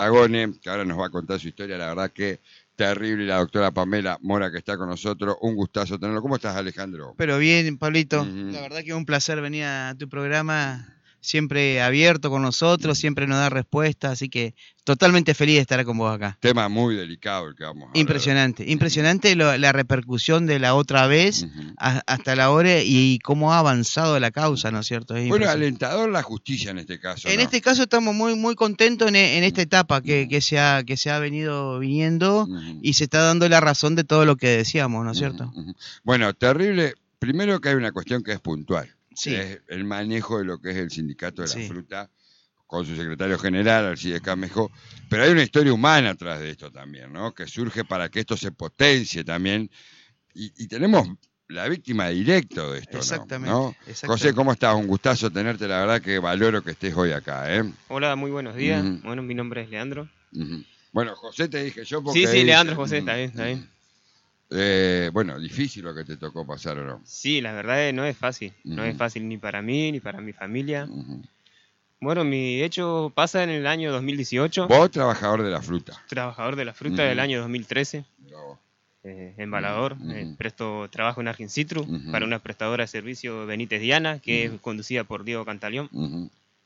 Agone, que ahora nos va a contar su historia, la verdad que terrible, y la doctora Pamela Mora que está con nosotros, un gustazo tenerlo. ¿Cómo estás, Alejandro? Pero bien, Pablito, Ujú. la verdad que es un placer venir a tu programa, siempre abierto con nosotros, siempre nos da respuestas, así que totalmente feliz de estar con vos acá. Tema muy delicado el que vamos a hablar. Impresionante, impresionante la repercusión de la otra vez Ujú. hasta la hora y cómo ha avanzado la causa, ¿no es cierto? Es Bueno, impresionante. alentador la justicia en este caso, En ¿no? este caso estamos muy contentos en esta etapa que se ha venido viniendo Ujú. y se está dando la razón de todo lo que decíamos, ¿no es cierto? Ujú, ujú. Bueno, terrible. Primero que hay una cuestión que es puntual, Sí. que es el manejo de lo que es el sindicato de la Sí. fruta con su secretario general, Alcides Camejo, pero hay una historia humana atrás de esto también, ¿no? Que surge para que esto se potencie también, y tenemos la víctima directa de esto, Exactamente, ¿no? exactamente. José, ¿cómo estás? Un gustazo tenerte, la verdad que valoro que estés hoy acá, ¿eh? Hola, muy buenos días. Ujú. Bueno, mi nombre es Leandro. Ujú. Bueno, José te dije yo porque... Sí, Leandro, dice, José, está bien, está bien. bueno, difícil lo que te tocó pasar, ¿o no? Sí, la verdad no es fácil. No es Ujú. fácil ni para mí, ni para mi familia. Ujú. Bueno, mi hecho pasa en el año 2018. Vos, trabajador de la fruta. Trabajador de la fruta del Ujú. año 2013. Bravo. Embalador. Ujú. Presto trabajo en Argencitru Ujú. para una prestadora de servicio Benítez Diana, que Ujú. es conducida por Diego Cantaleón. Ujú.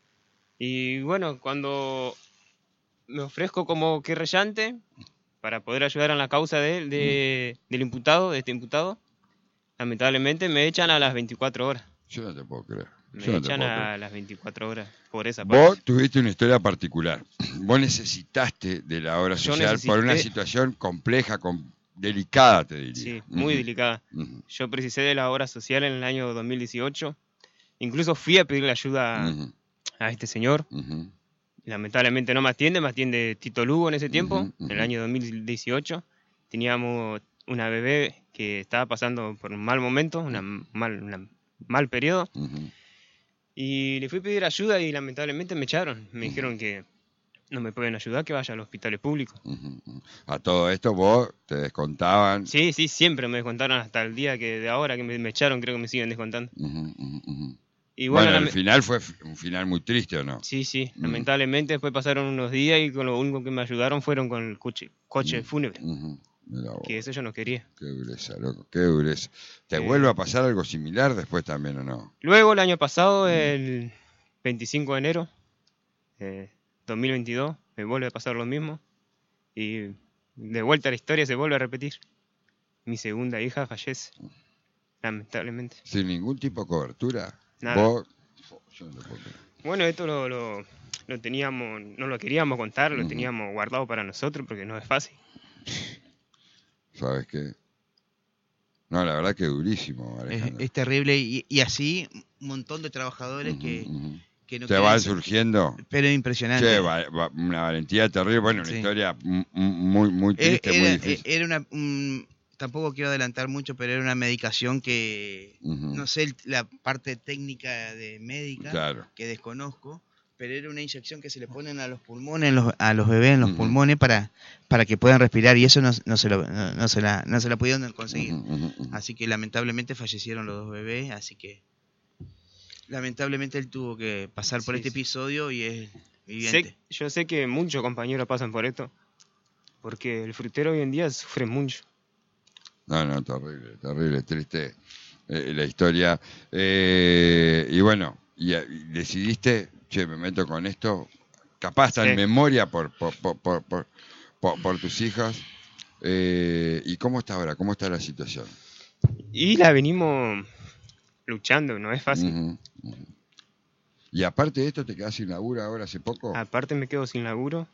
Y bueno, cuando me ofrezco como querellante para poder ayudar en la causa del imputado, de este imputado, lamentablemente me echan a las 24 horas. Yo no te puedo creer. Me Yo no te echan puedo creer. a las 24 horas por esa Vos parte. tuviste una historia particular. Vos necesitaste de la obra Yo social por una necesité- situación compleja, delicada, te diría. Sí, muy Ujú. delicada. Ujú. Yo precisé de la obra social en el año 2018. Incluso fui a pedirle ayuda Ujú. a este señor. Ujú. Lamentablemente no me atiende Tito Lugo en ese tiempo, Ujú, en el ujú. año 2018. Teníamos una bebé que estaba pasando por un mal momento, un mal periodo. Ujú. Y le fui a pedir ayuda y lamentablemente me echaron. Me Ujú. dijeron que no me pueden ayudar, que vaya a los hospitales públicos. Ujú. Ujú. A todo esto vos te descontaban. Sí, siempre me descontaron hasta el día que de ahora que me echaron, creo que me siguen descontando. Ujú, ujú, ujú. Y bueno, Bueno, el final fue un final muy triste, ¿o no? sí, Mm. lamentablemente después pasaron unos días y con lo único que me ayudaron fueron con el coche fúnebre, Ujú. Mirá vos. que eso yo no quería. Qué dureza, loco, qué dureza. ¿Te Eh, vuelve a pasar algo similar después también o no? Luego el año pasado, el 25 de enero de 2022, me vuelve a pasar lo mismo y de vuelta a la historia se vuelve a repetir. Mi segunda hija fallece, lamentablemente. Sin ningún tipo de cobertura. Nada. Vos, yo no te puedo creer. Bueno, esto lo teníamos, no lo queríamos contar, lo Ujú. teníamos guardado para nosotros porque no es fácil. ¿Sabes qué? No, la verdad que durísimo, Alejandro. Es terrible y así un montón de trabajadores Ujú, ujú. que no Te quieren van ser- surgiendo. pero impresionante. Che, una valentía terrible. Bueno, una Sí. historia muy triste, muy difícil. Era tampoco quiero adelantar mucho, pero era una medicación que, Ujú. no sé la parte técnica de médica, Claro. que desconozco, pero era una inyección que se le ponen a los pulmones, a los bebés en los Ujú. pulmones para que puedan respirar y eso no se la pudieron conseguir. Ujú, ujú, ujú. Así que lamentablemente fallecieron los dos bebés, así que lamentablemente él tuvo que pasar por Sí, este sí. episodio y es evidente. Yo sé que muchos compañeros pasan por esto, porque el frutero hoy en día sufre mucho. No, terrible, triste la historia. Y bueno, y decidiste, che, me meto con esto, capaz está en Sí. memoria por tus hijas. ¿Y cómo está ahora? ¿Cómo está la situación? Y la venimos luchando, no es fácil. Ujú, ujú. Y aparte de esto, ¿te quedas sin laburo ahora hace poco? Aparte me quedo sin laburo.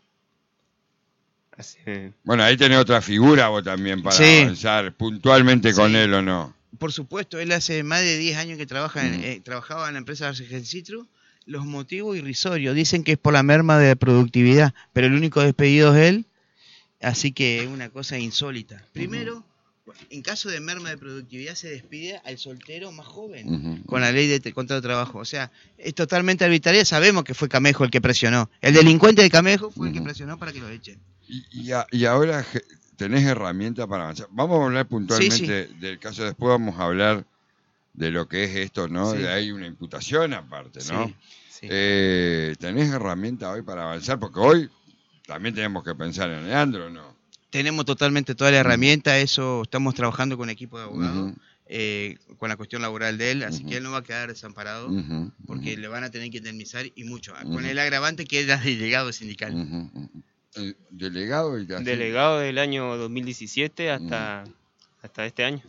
Hace- Bueno, ahí tenés otra figura vos también para Sí. avanzar puntualmente con Sí. él, ¿o no? Por supuesto, él hace más de 10 años que Mm. trabajaba en la empresa Argencitru. Los motivos irrisorios, dicen que es por la merma de productividad, pero el único despedido es él, así que es una cosa insólita. Primero, en caso de merma de productividad se despide al soltero más joven Ujú, con la ley de contrato de trabajo. O sea, es totalmente arbitraria, sabemos que fue Camejo el que presionó. El delincuente de Camejo fue el que Ujú. presionó para que lo echen. Y ahora tenés herramientas para avanzar. Vamos a hablar puntualmente del caso, después vamos a hablar de lo que es esto, ¿no? Sí. Hay una imputación aparte, ¿no? Sí, sí. ¿Tenés herramientas hoy para avanzar? Porque hoy también tenemos que pensar en Leandro, ¿no? Tenemos totalmente toda la herramienta, eso estamos trabajando con equipo de abogados, con la cuestión laboral de él, así que él no va a quedar desamparado, porque le van a tener que indemnizar y mucho, con el agravante que era delegado sindical. Delegado y Delegado del año 2017 hasta este año.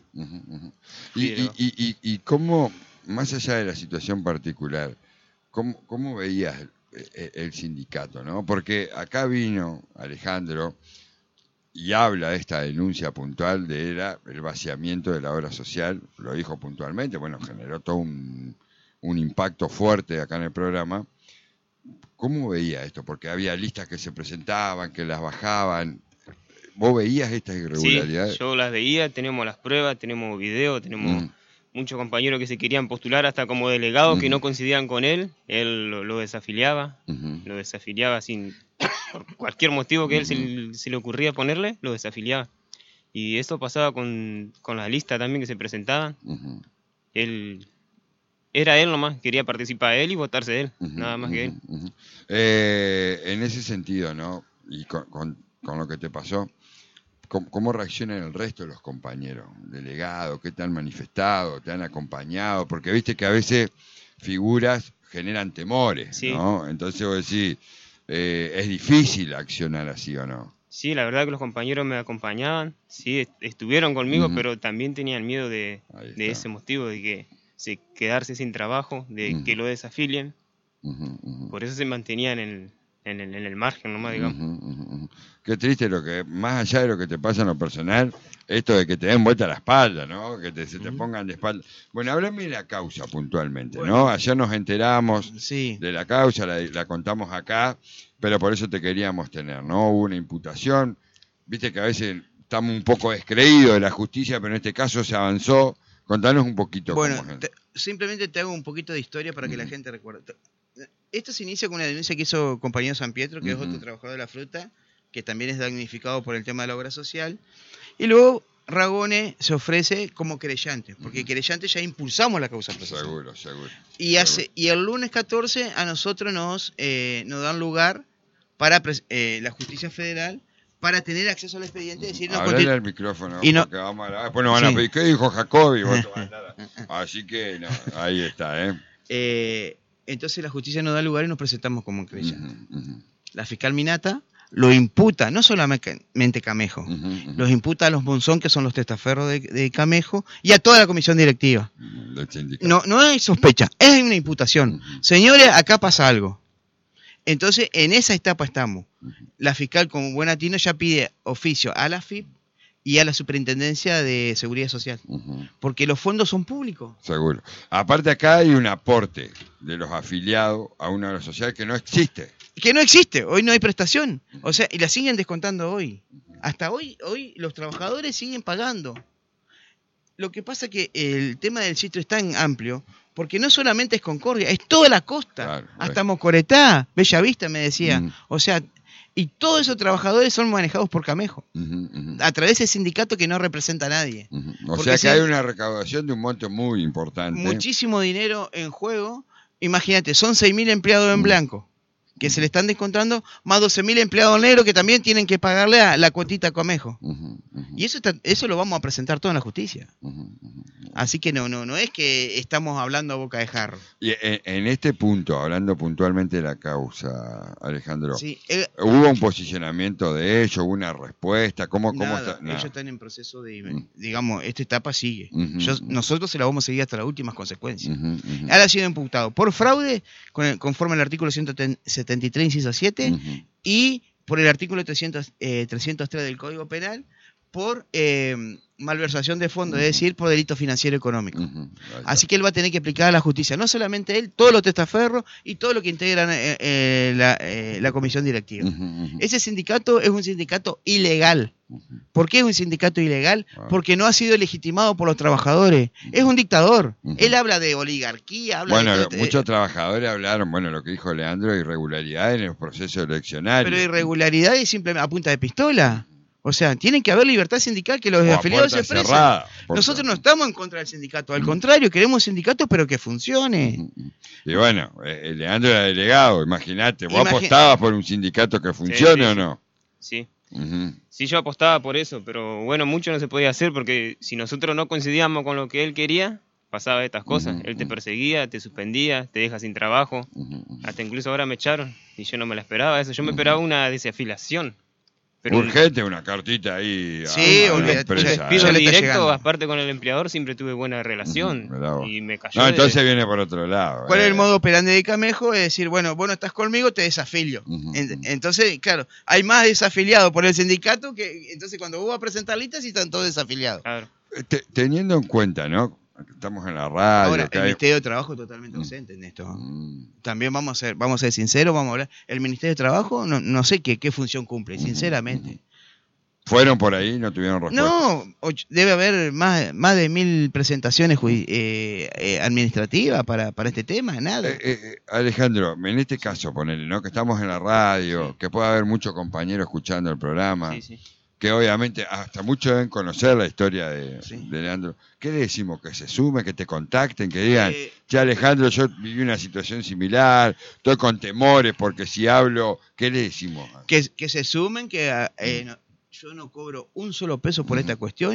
Y cómo, más allá de la situación particular, cómo veías el sindicato, ¿no? Porque acá vino Alejandro y habla de esta denuncia puntual de el vaciamiento de la obra social, lo dijo puntualmente, bueno, generó todo un impacto fuerte acá en el programa. ¿Cómo veía esto? Porque había listas que se presentaban, que las bajaban. ¿Vos veías estas irregularidades? Sí, yo las veía, tenemos las pruebas, tenemos videos, tenemos muchos compañeros que se querían postular hasta como delegados que no coincidían con él lo desafiliaba, lo desafiliaba por cualquier motivo que él se le ocurría ponerle, lo desafiliaba. Y eso pasaba con las listas también que se presentaban. Era él nomás, quería participar él y votarse él, nada más que él. En ese sentido, ¿no? Y con lo que te pasó, ¿cómo reaccionan el resto de los compañeros? Delegados, ¿qué te han manifestado? ¿Te han acompañado? Porque viste que a veces figuras generan temores, sí. ¿no? Entonces vos decís, ¿es difícil accionar así o no? Sí, la verdad que los compañeros me acompañaban, sí, estuvieron conmigo, pero también tenían miedo de ese motivo, de que quedarse sin trabajo, de que lo desafilien. Por eso se mantenían en el margen nomás, digamos. Qué triste lo que, más allá de lo que te pasa en lo personal, esto de que te den vuelta la espalda, ¿no? Que se te pongan de espalda. Bueno, háblame de la causa puntualmente, ¿no? Ayer nos enteramos de la causa, la contamos acá, pero por eso te queríamos tener, ¿no? Hubo una imputación, viste que a veces estamos un poco descreídos de la justicia, pero en este caso se avanzó. Contanos un poquito. Bueno, simplemente te hago un poquito de historia para que la gente recuerde. Esto se inicia con una denuncia que hizo compañero San Pietro, que es otro trabajador de la fruta, que también es damnificado por el tema de la obra social. Y luego Ragone se ofrece como querellante, porque querellante ya impulsamos la causa procesal. Seguro. Y el lunes 14 a nosotros nos dan lugar para la justicia federal para tener acceso al expediente. Hablale al micrófono, porque vamos a después nos van a pedir, ¿qué dijo Jacobi? Así que ahí está, Entonces la justicia nos da lugar y nos presentamos como querellante. La fiscal Minata lo imputa, no solamente Camejo, los imputa a los Monzón, que son los testaferros de Camejo, y a toda la comisión directiva. No hay sospecha, es una imputación. Señores, acá pasa algo. Entonces, en esa etapa estamos. La fiscal, como buena tino, ya pide oficio a la FIP y a la Superintendencia de Seguridad Social, porque los fondos son públicos. Seguro. Aparte acá hay un aporte de los afiliados a una obra social que no existe. Que no existe, hoy no hay prestación. O sea, y la siguen descontando hoy. Hasta hoy los trabajadores siguen pagando. Lo que pasa es que el tema del sitio es tan amplio, porque no solamente es Concordia, es toda la costa, claro, hasta Mocoretá, Bellavista me decía. O sea, y todos esos trabajadores son manejados por Camejo, a través del sindicato que no representa a nadie. O sea que hay una recaudación de un monto muy importante. Muchísimo dinero en juego. Imagínate, son 6.000 empleados en blanco que se le están descontando, más 12.000 empleados negros que también tienen que pagarle a la cuotita a Camejo. Y eso lo vamos a presentar todo en la justicia. Así que no es que estamos hablando a boca de jarro. Y en este punto, hablando puntualmente de la causa, Alejandro, sí, ¿hubo un posicionamiento de ellos? ¿Hubo una respuesta? ¿Cómo está? Ellos están en proceso de, digamos, esta etapa sigue. Nosotros se la vamos a seguir hasta las últimas consecuencias. Ahora ha sido imputado por fraude, conforme al artículo 173, inciso 7, y por el artículo 303 del Código Penal, por malversación de fondos, es decir, por delito financiero económico. Así que él va a tener que aplicar a la justicia, no solamente él, todos los testaferros y todo lo que integran la comisión directiva. Ese sindicato es un sindicato ilegal. ¿Por qué es un sindicato ilegal? Porque no ha sido legitimado por los trabajadores. Es un dictador. Él habla de oligarquía. Muchos trabajadores hablaron, lo que dijo Leandro, irregularidades en los procesos eleccionarios. Pero irregularidades simplemente a punta de pistola. O sea, tiene que haber libertad sindical, que los O a afiliados se puerta expresen. cerrada, Nosotros no estamos en contra del sindicato, al contrario, queremos sindicato pero que funcione. Y bueno, Leandro era delegado, imagínate, ¿vos Imagi- apostabas por un sindicato que funcione sí, o sí. no? Sí. Ujú. Sí, yo apostaba por eso, pero bueno, mucho no se podía hacer porque si nosotros no coincidíamos con lo que él quería, pasaba estas cosas. Ujú, Él te ujú. perseguía, te suspendía, te deja sin trabajo. Hasta incluso ahora me echaron y yo no me la esperaba eso. Yo me esperaba una desafiliación. Pero Urgente, una cartita ahí Sí, a la olvídate, empresa, despido ya le está directo, llegando. aparte con el empleador, siempre tuve buena relación. Mirá vos. Y me cayó No, de- entonces viene por otro lado. ¿Cuál es el modo operandi de Camejo? Es decir, bueno, vos no estás conmigo, te desafilio. Ujú. Entonces, claro, hay más desafiliados por el sindicato que entonces cuando vos vas a presentar listas y están todos desafiliados. Claro. Teniendo en cuenta, ¿no? Estamos en la radio. Ahora, acá el hay- Ministerio de Trabajo totalmente ausente en esto. Mm, También vamos a ser sinceros, vamos a hablar. El Ministerio de Trabajo no sé qué función cumple, sinceramente. ¿Fueron por ahí? ¿No tuvieron respuesta? No, debe haber más de 1000 presentaciones administrativas para este tema, nada. Alejandro, en este caso, ponele, ¿no? Que estamos en la radio, que puede haber muchos compañeros escuchando el programa, Sí, sí. que obviamente hasta muchos deben conocer la historia Sí. de Leandro. ¿Qué le decimos? Que se sumen, que te contacten, que digan, Eh, che, Alejandro, yo viví una situación similar, estoy con temores porque si hablo, ¿qué le decimos? que se sumen, yo no cobro un solo peso por esta cuestión,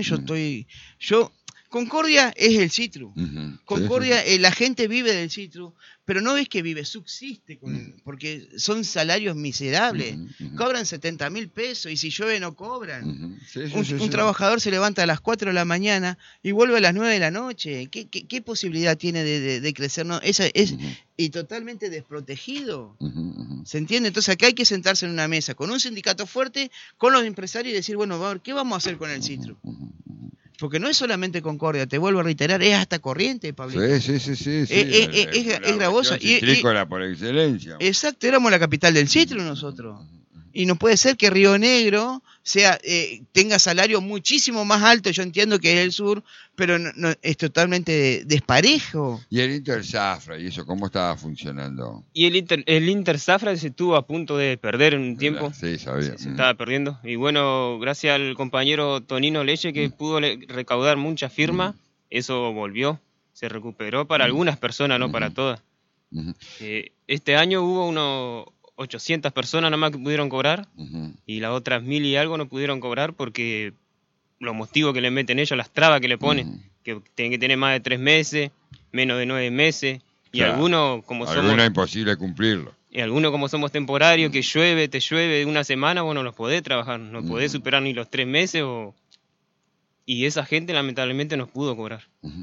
Concordia es el Citru. Ujú. Concordia, Sí, la gente vive del Citru, pero no es que vive, subsiste, porque son salarios miserables. Ujú, ujú. Cobran 70.000 pesos y si llueve no cobran. Ujú. Sí, sí, Un, sí, un sí. trabajador se levanta a las 4 de la mañana y vuelve a las 9 de la noche. ¿Qué posibilidad tiene de crecer? No, Ujú, y totalmente desprotegido. ujú, ujú. ¿Se entiende? Entonces acá hay que sentarse en una mesa con un sindicato fuerte, con los empresarios y decir, bueno, a ver, ¿qué vamos a hacer con el Citru? Porque no es solamente Concordia, te vuelvo a reiterar, es hasta Corriente, Pablito. Sí. Es La gravoso. región citrícola por excelencia. Exacto, éramos la capital del Citru nosotros. Y no puede ser que Río Negro tenga salario muchísimo más alto, yo entiendo que es el sur, pero es totalmente desparejo. Y el Intersafra, ¿y eso cómo estaba funcionando? Y el Inter Zafra se estuvo a punto de perder en un tiempo. Sí, sabía. Se estaba perdiendo. Y bueno, gracias al compañero Tonino Leche que pudo recaudar muchas firmas, eso volvió, se recuperó para algunas personas, no para todas. Ujú, Este año hubo unos 800 personas nomás que pudieron cobrar ujú. y las otras 1000 y algo no pudieron cobrar porque los motivos que le meten ellos, las trabas que le ponen, que tienen que tener más de 3 meses, menos de 9 meses, y Claro. algunos como Alguno somos... es imposible cumplirlo. Y algunos como somos temporarios, que te llueve una semana, vos no los podés trabajar, no podés superar ni los 3 meses y esa gente lamentablemente no pudo cobrar.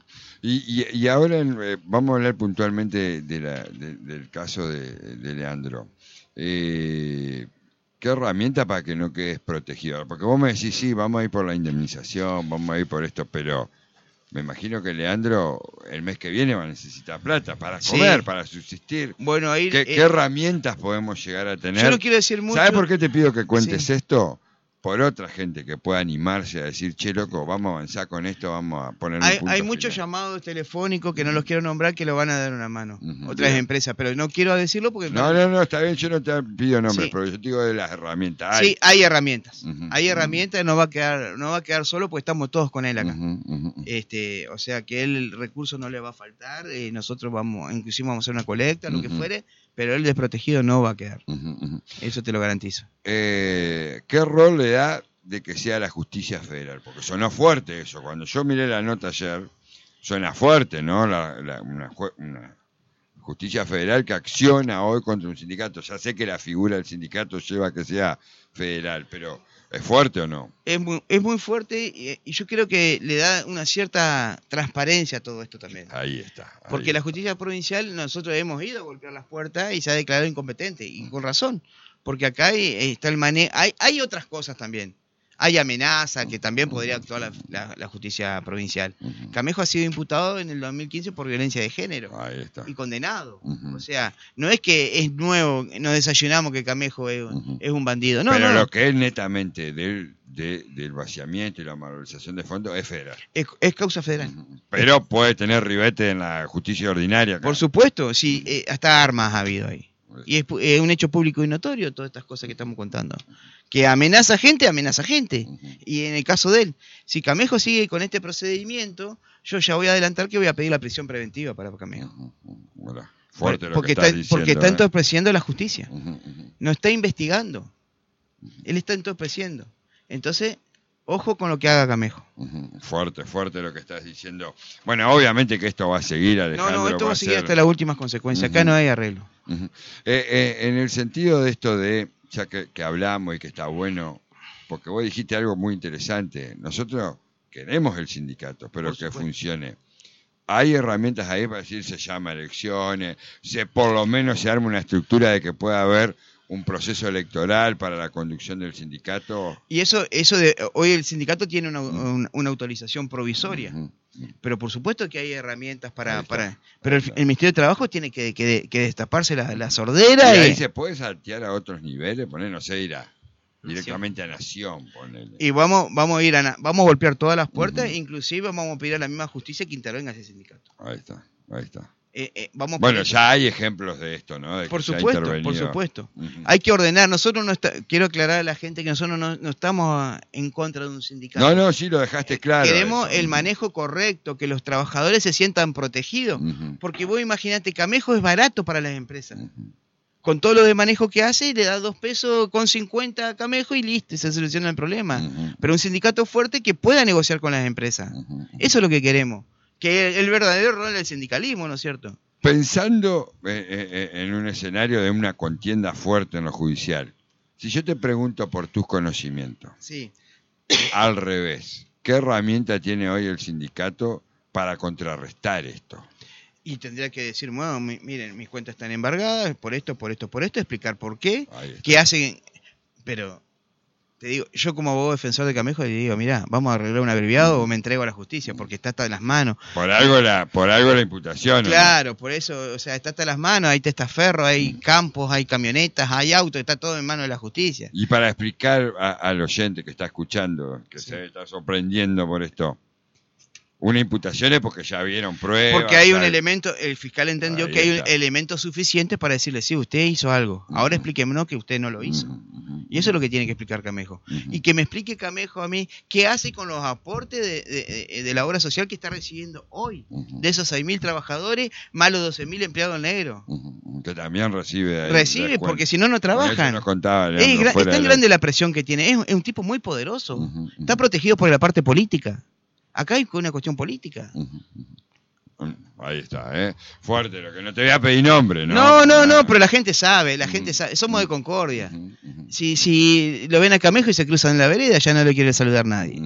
Y ahora vamos a hablar puntualmente del caso de Leandro. ¿Qué herramienta para que no quedes protegido? Porque vos me decís, sí, vamos a ir por la indemnización, vamos a ir por esto, pero me imagino que Leandro el mes que viene va a necesitar plata para comer, Sí. para subsistir. Bueno, ahí... ¿Qué herramientas podemos llegar a tener? yo no quiero decir mucho... ¿Sabes por qué te pido que cuentes Sí. esto? Por otra gente que pueda animarse a decir, che, loco, vamos a avanzar con esto, vamos a poner un punto Hay muchos final. llamados telefónicos que no los quiero nombrar que lo van a dar una mano. Ujú, Otras bien. empresas, pero no quiero decirlo porque... No, está bien, yo no te pido nombres, Sí. pero yo te digo de las herramientas. Sí, hay herramientas. Ujú, Hay herramientas, no va a quedar solo porque estamos todos con él acá. Ujú, ujú. O sea que él el recurso no le va a faltar, nosotros inclusive vamos a hacer una colecta, lo que Ujú. fuere, pero él desprotegido no va a quedar. Ujú, ujú. Eso te lo garantizo. ¿Qué rol le da de que sea la justicia federal? Porque sonó fuerte eso. Cuando yo miré la nota ayer, suena fuerte, ¿no? Una justicia federal que acciona hoy contra un sindicato. Ya sé que la figura del sindicato lleva a que sea federal, pero ¿es fuerte o no? Es muy fuerte y yo creo que le da una cierta transparencia a todo esto también. Ahí está. ahí Porque la está. justicia provincial, nosotros hemos ido a golpear las puertas y se ha declarado incompetente, y con razón, porque acá está el manejo, hay otras cosas también. Hay amenaza, que también podría actuar la justicia provincial. Ujú. Camejo ha sido imputado en el 2015 por violencia de género Ahí está. y condenado. Ujú. O sea, no es que es nuevo, nos desayunamos que Camejo es un bandido. No, Pero no, lo que es netamente del vaciamiento y la malversación de fondos es federal. es causa federal. Ujú. Pero puede tener ribete en la justicia ordinaria. acá. Por supuesto, sí, hasta armas ha habido ahí. Y es un hecho público y notorio todas estas cosas que estamos contando. Que amenaza gente. Y en el caso de él, si Camejo sigue con este procedimiento, yo ya voy a adelantar que voy a pedir la prisión preventiva para Camejo. Bueno, fuerte lo porque que estás diciendo, porque está ¿eh? entorpeciendo la justicia. No está investigando. Él está entorpeciendo. Entonces, ojo con lo que haga Camejo. Fuerte lo que estás diciendo. Bueno, obviamente que esto va a seguir, Alejandro. No, esto va a seguir ser... hasta las últimas consecuencias. Acá no hay arreglo. En el sentido de esto de, ya que hablamos y que está bueno, porque vos dijiste algo muy interesante. Nosotros queremos el sindicato, pero que funcione. Hay herramientas ahí para decir, se llama elecciones, por lo menos se arma una estructura de que pueda haber un proceso electoral para la conducción del sindicato. Y hoy el sindicato tiene una autorización provisoria, pero por supuesto que hay herramientas pero el Ministerio de Trabajo tiene que destaparse la sordera. Y ahí se puede saltear a otros niveles, poner, no sé, ir directamente a Nación, ponele. Y vamos a golpear todas las puertas, inclusive vamos a pedir a la misma justicia que intervenga ese sindicato. Ahí está. Bueno, ya hay ejemplos de esto, ¿no? De por supuesto. Hay que ordenar. Nosotros quiero aclarar a la gente que nosotros no estamos en contra de un sindicato. No, sí lo dejaste claro. Queremos el manejo correcto, que los trabajadores se sientan protegidos. Porque vos imaginate, Camejo es barato para las empresas. Con todo lo de manejo que hace, le da 2 pesos con 50 a Camejo y listo, se soluciona el problema. Pero un sindicato fuerte que pueda negociar con las empresas. Eso es lo que queremos. Que el verdadero rol del sindicalismo, ¿no es cierto? Pensando en un escenario de una contienda fuerte en lo judicial, si yo te pregunto por tus conocimientos, sí, al revés, ¿qué herramienta tiene hoy el sindicato para contrarrestar esto? Y tendría que decir, bueno, miren, mis cuentas están embargadas, por esto, explicar por qué, qué hacen, pero... Te digo, yo como abogado defensor de Camejo le digo, mirá, vamos a arreglar un abreviado o me entrego a la justicia, porque está hasta en las manos. Por algo la imputación. Claro, ¿no? Por eso, o sea, está hasta las manos, hay testaferros, hay campos, hay camionetas, hay autos, está todo en manos de la justicia. Y para explicar al oyente que está escuchando, que se está sorprendiendo por esto, una imputación es porque ya vieron pruebas. Porque hay un elemento, el fiscal entendió que hay elementos suficientes para decirle, sí, usted hizo algo, ahora explíquenos que usted no lo hizo. Y eso es lo que tiene que explicar Camejo. Y que me explique Camejo a mí qué hace con los aportes de la obra social que está recibiendo hoy. De esos 6.000 trabajadores, más los 12.000 empleados negros. Que también recibe. Recibe, porque si no trabajan. Nos contaba, es tan grande la presión que tiene. Es un tipo muy poderoso. Está protegido por la parte política. Acá hay una cuestión política. Ahí está, fuerte, lo que no te voy a pedir nombre, ¿no? No, pero la gente sabe, somos de Concordia. Si lo ven a Camejo y se cruzan en la vereda, ya no le quiere saludar nadie.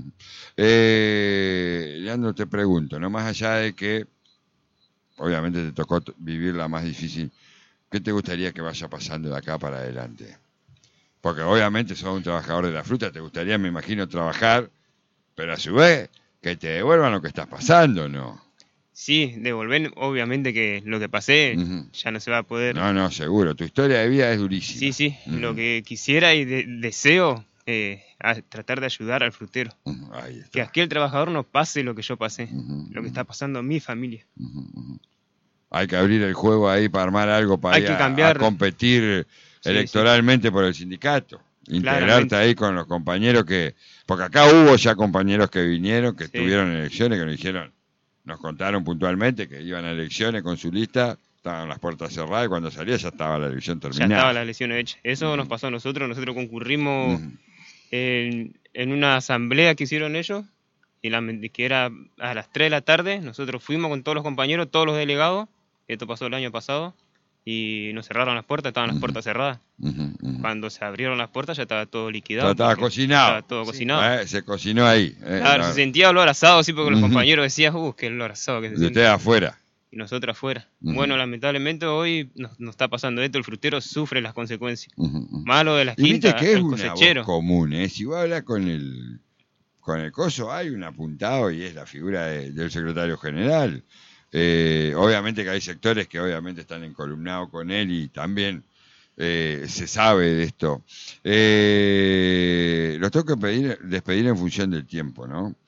Leandro, te pregunto, no más allá de que obviamente te tocó vivir la más difícil, ¿qué te gustaría que vaya pasando de acá para adelante? Porque obviamente sos un trabajador de la fruta, te gustaría, me imagino, trabajar, pero a su vez que te devuelvan lo que estás pasando, ¿no? Sí, devolver, obviamente que lo que pasé ya no se va a poder. No, seguro. Tu historia de vida es durísima. Sí. Lo que quisiera y deseo tratar de ayudar al frutero. Ahí está. Que aquel trabajador no pase lo que yo pasé, lo que está pasando a mi familia. Hay que abrir el juego ahí para armar algo, para Hay que cambiar, a competir electoralmente por el sindicato. Integrarte ahí con los compañeros porque acá hubo ya compañeros que vinieron, que estuvieron en elecciones, que nos dijeron, nos contaron puntualmente que iban a elecciones con su lista, estaban las puertas cerradas y cuando salía ya estaba la elección terminada. Ya estaba la elección hecha. Eso nos pasó a nosotros concurrimos en una asamblea que hicieron ellos, que era a las 3 de la tarde, nosotros fuimos con todos los compañeros, todos los delegados, esto pasó el año pasado, y nos cerraron las puertas, estaban las puertas cerradas. Cuando se abrieron las puertas ya estaba todo liquidado. Estaba cocinado. Estaba todo cocinado. Se cocinó ahí. Claro, se sentía olor asado, sí, porque los compañeros decían, qué olor asado que se siente. siente. Y ustedes afuera. Y nosotros afuera. Bueno, lamentablemente hoy nos está pasando esto, el frutero sufre las consecuencias. Malo de las quintas, que es el una cosechero. Voz común, si vos hablas con el coso, hay un apuntado y es la figura del secretario general. Obviamente que hay sectores que obviamente están encolumnados con él y también se sabe de esto. Los tengo que despedir en función del tiempo, ¿no?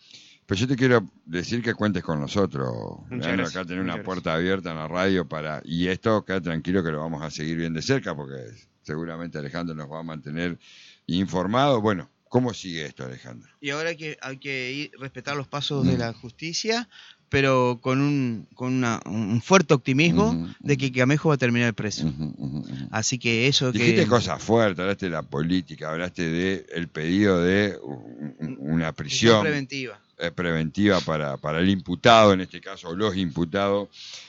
Pero yo te quiero decir que cuentes con nosotros. Muchas Leandro, gracias, acá tener una muchas puerta abierta en la radio y esto, queda tranquilo que lo vamos a seguir bien de cerca porque seguramente Alejandro nos va a mantener informado. Bueno, ¿cómo sigue esto, Alejandro? Y ahora hay que respetar los pasos de la justicia, pero con un fuerte optimismo de que Camejo va a terminar preso. Así que eso Dijiste que... cosas fuertes, hablaste de la política, hablaste del pedido de una prisión preventiva. Preventiva para el imputado, en este caso los imputados.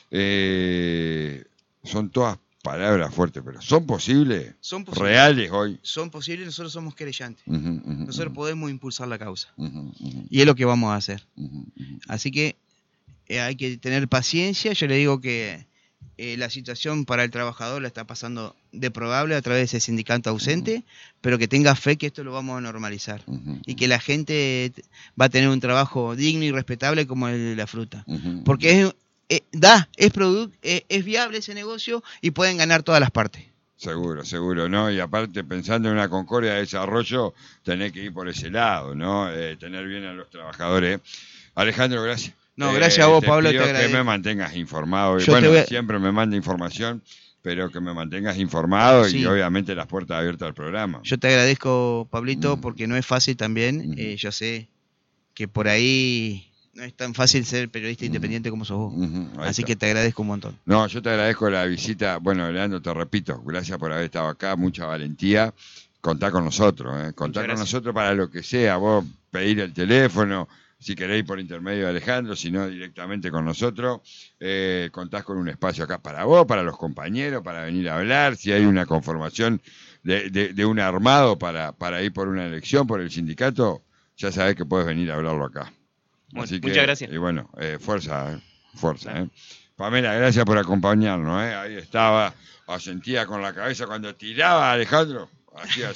Son todas palabras fuertes, pero ¿son posibles? Son posibles. ¿Reales hoy? Son posibles, nosotros somos querellantes. Uh-huh. Nosotros podemos impulsar la causa. Uh-huh. Y es lo que vamos a hacer. Uh-huh. Así que hay que tener paciencia. Yo le digo que la situación para el trabajador la está pasando deplorable a través de ese sindicato ausente, pero que tenga fe que esto lo vamos a normalizar. Y que la gente va a tener un trabajo digno y respetable como el de la fruta. Porque es viable ese negocio y pueden ganar todas las partes. Seguro, ¿no? Y aparte, pensando en una concordia de desarrollo, tenés que ir por ese lado, ¿no? Tener bien a los trabajadores. Alejandro, gracias. No, gracias a vos, Pablo, te te agradezco. Que me mantengas informado. Yo Bueno, siempre me manda información, pero que me mantengas informado y obviamente las puertas abiertas al programa. Yo te agradezco, Pablito, porque no es fácil también. Yo sé que por ahí no es tan fácil ser periodista independiente como sos vos. Así que te agradezco un montón. No, yo te agradezco la visita. Bueno, Leandro, te repito, gracias por haber estado acá, mucha valentía. Contá con nosotros, contá con nosotros para lo que sea. Vos pedir el teléfono, si queréis por intermedio de Alejandro, si no directamente con nosotros. Contás con un espacio acá para vos, para los compañeros, para venir a hablar. Si hay una conformación de un armado para ir por una elección, por el sindicato, ya sabés que puedes venir a hablarlo acá. Bueno, Así que, muchas gracias. Y bueno, fuerza. Pamela, gracias por acompañarnos. Ahí estaba, asentía con la cabeza cuando tiraba a Alejandro. Hacía